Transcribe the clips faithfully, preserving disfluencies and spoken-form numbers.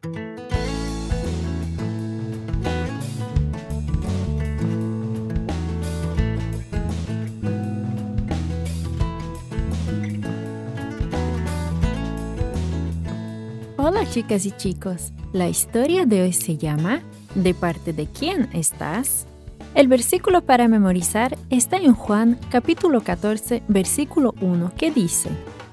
Hola chicas y chicos, la historia de hoy se llama ¿De parte de quién estás? El versículo para memorizar está en Juan capítulo catorce, versículo uno, que dice: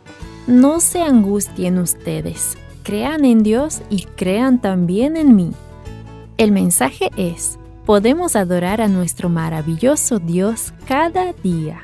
No se angustien ustedes, crean en Dios y crean también en mí. El mensaje es: podemos adorar a nuestro maravilloso Dios cada día.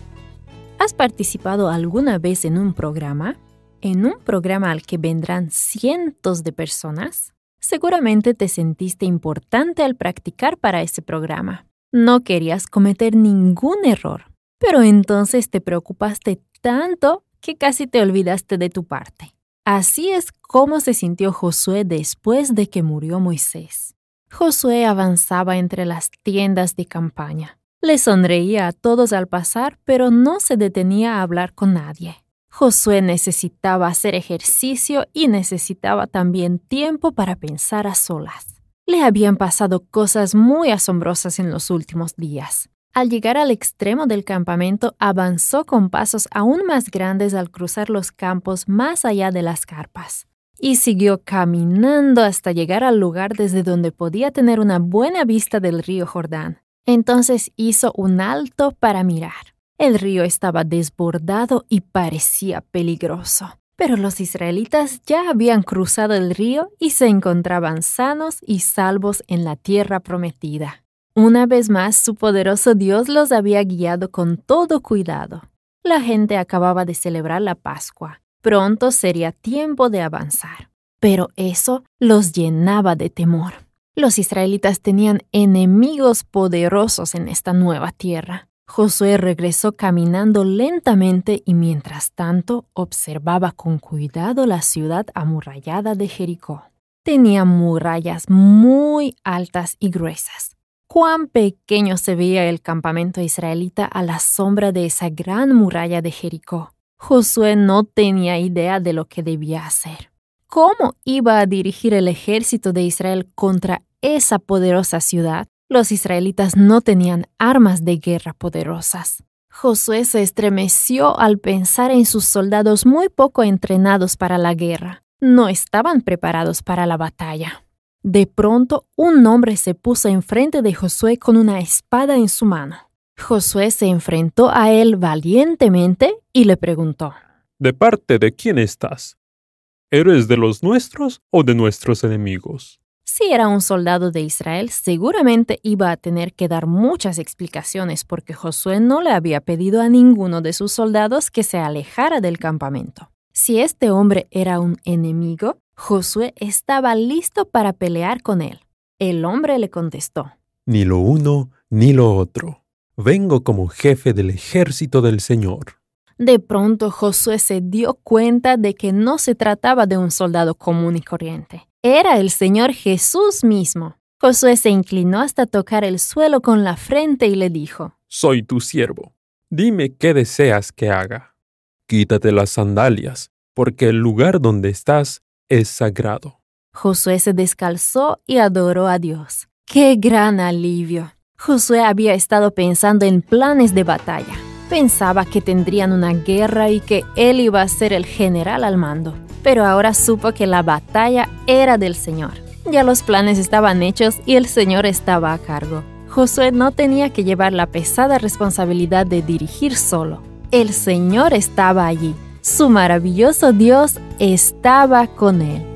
¿Has participado alguna vez en un programa? ¿En un programa al que vendrán cientos de personas? Seguramente te sentiste importante al practicar para ese programa. No querías cometer ningún error, pero entonces te preocupaste tanto que casi te olvidaste de tu parte. Así es como se sintió Josué después de que murió Moisés. Josué avanzaba entre las tiendas de campaña. Le sonreía a todos al pasar, pero no se detenía a hablar con nadie. Josué necesitaba hacer ejercicio y necesitaba también tiempo para pensar a solas. Le habían pasado cosas muy asombrosas en los últimos días. Al llegar al extremo del campamento, avanzó con pasos aún más grandes al cruzar los campos más allá de las carpas. Y siguió caminando hasta llegar al lugar desde donde podía tener una buena vista del río Jordán. Entonces hizo un alto para mirar. El río estaba desbordado y parecía peligroso, pero los israelitas ya habían cruzado el río y se encontraban sanos y salvos en la tierra prometida. Una vez más, su poderoso Dios los había guiado con todo cuidado. La gente acababa de celebrar la Pascua. Pronto sería tiempo de avanzar. Pero eso los llenaba de temor. Los israelitas tenían enemigos poderosos en esta nueva tierra. Josué regresó caminando lentamente y mientras tanto observaba con cuidado la ciudad amurallada de Jericó. Tenía murallas muy altas y gruesas. Cuán pequeño se veía el campamento israelita a la sombra de esa gran muralla de Jericó. Josué no tenía idea de lo que debía hacer. ¿Cómo iba a dirigir el ejército de Israel contra esa poderosa ciudad? Los israelitas no tenían armas de guerra poderosas. Josué se estremeció al pensar en sus soldados muy poco entrenados para la guerra. No estaban preparados para la batalla. De pronto, un hombre se puso enfrente de Josué con una espada en su mano. Josué se enfrentó a él valientemente y le preguntó: ¿De parte de quién estás? ¿Eres de los nuestros o de nuestros enemigos? Si era un soldado de Israel, seguramente iba a tener que dar muchas explicaciones porque Josué no le había pedido a ninguno de sus soldados que se alejara del campamento. Si este hombre era un enemigo, Josué estaba listo para pelear con él. El hombre le contestó: Ni lo uno ni lo otro. Vengo como jefe del ejército del Señor. De pronto Josué se dio cuenta de que no se trataba de un soldado común y corriente. Era el Señor Jesús mismo. Josué se inclinó hasta tocar el suelo con la frente y le dijo: Soy tu siervo. Dime qué deseas que haga. Quítate las sandalias, porque el lugar donde estás es sagrado. Josué se descalzó y adoró a Dios. ¡Qué gran alivio! Josué había estado pensando en planes de batalla. Pensaba que tendrían una guerra y que él iba a ser el general al mando. Pero ahora supo que la batalla era del Señor. Ya los planes estaban hechos y el Señor estaba a cargo. Josué no tenía que llevar la pesada responsabilidad de dirigir solo. El Señor estaba allí. Su maravilloso Dios estaba con él.